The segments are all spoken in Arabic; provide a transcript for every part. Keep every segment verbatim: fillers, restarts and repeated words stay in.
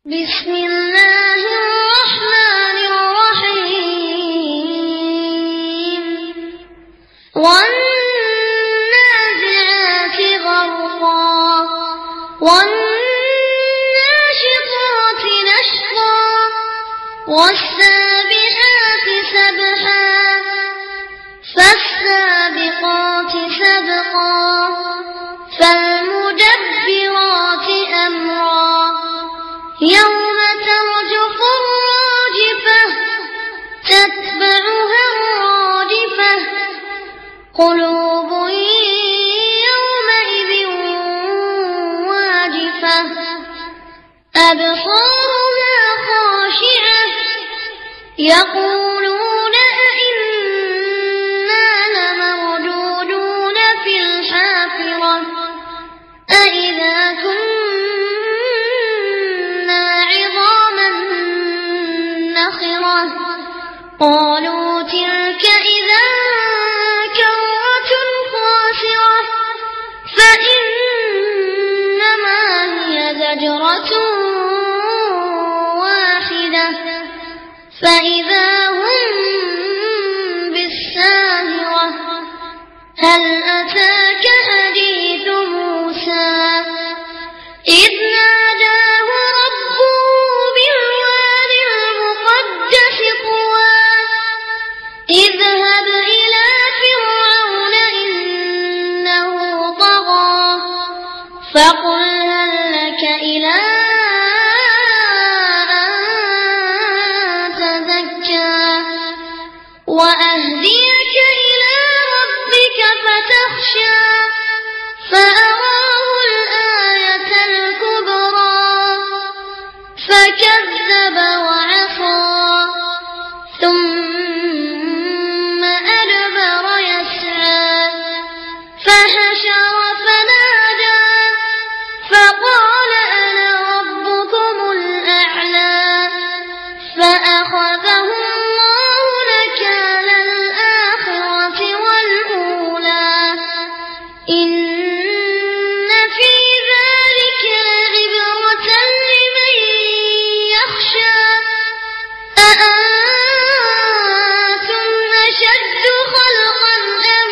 بسم الله الرحمن الرحيم والنازعات غرقا والناشطات نشطا والسابحات سبحا فالسابقات سبقا فالمدبرات أمرا يوم ترجف الراجفة تتبعها الرادفة قلوب يومئذ واجفة أبصارها خاشعة يقولون أئنا لمردودون في الحافرة أئذا كنا عظاما نخرة قالوا تلك إذا كرة خاسرة فإنما هي زجرة واحدة فإذا هم بالساهرة هل أتاك حديث موسى إذ ناداه ربه بالواد المقدس طوى اذهب إلى فرعون إنه طغى فقل هل لك إلى أن تزكى وأهديك إلى ربك فتخشى فأراه الآية الكبرى فكذب وعصى ثم أدبر يسعى فحشر فنادى فقال أنا ربكم الأعلى فأخذه الله نكال الآخرة والأولى إن في ذلك لعبرة لمن يخشى أأنتم أشد خلقا أم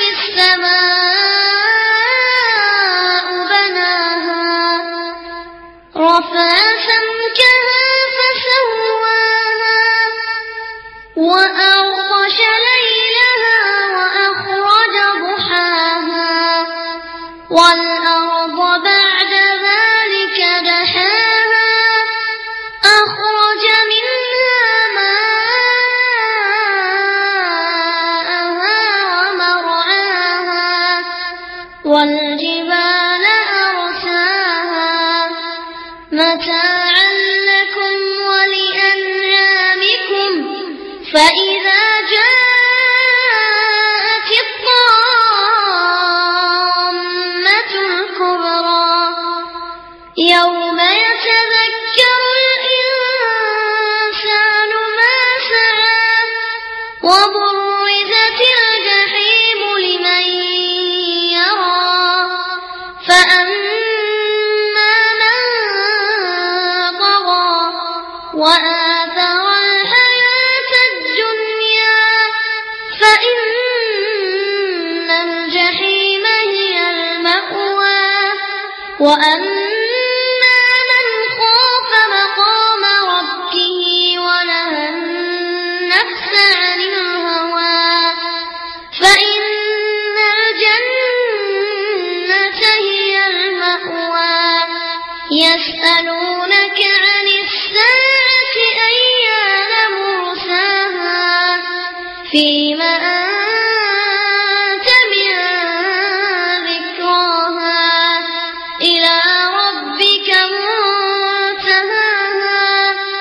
السماء بناها رفع سمكها فسواها وأغطش ليلها وأخرج ضحاها والأرض بعد ذلك دحاها أخرج منها ماءها ومرعاها والجبال أرساها متاعا لكم ولأنعامكم فإذا جاءت الطامة الكبرى يوم يتذكر الإنسان ما سعى وبرزت الجحيم لمن يرى فأما من طغى وآثر الحياة الدنيا فإن الجحيم هي المأوى وأما من خاف مقام ربه ونهى النفس عن الهوى فإن الجنة هي المأوى يسألونك عن الساعة أيان مرساها فيما أنت من ذكراها إلى ربك منتهاها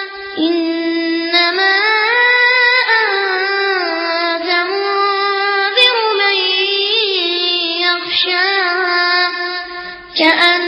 إنما أنت منذر من يخشاها كأن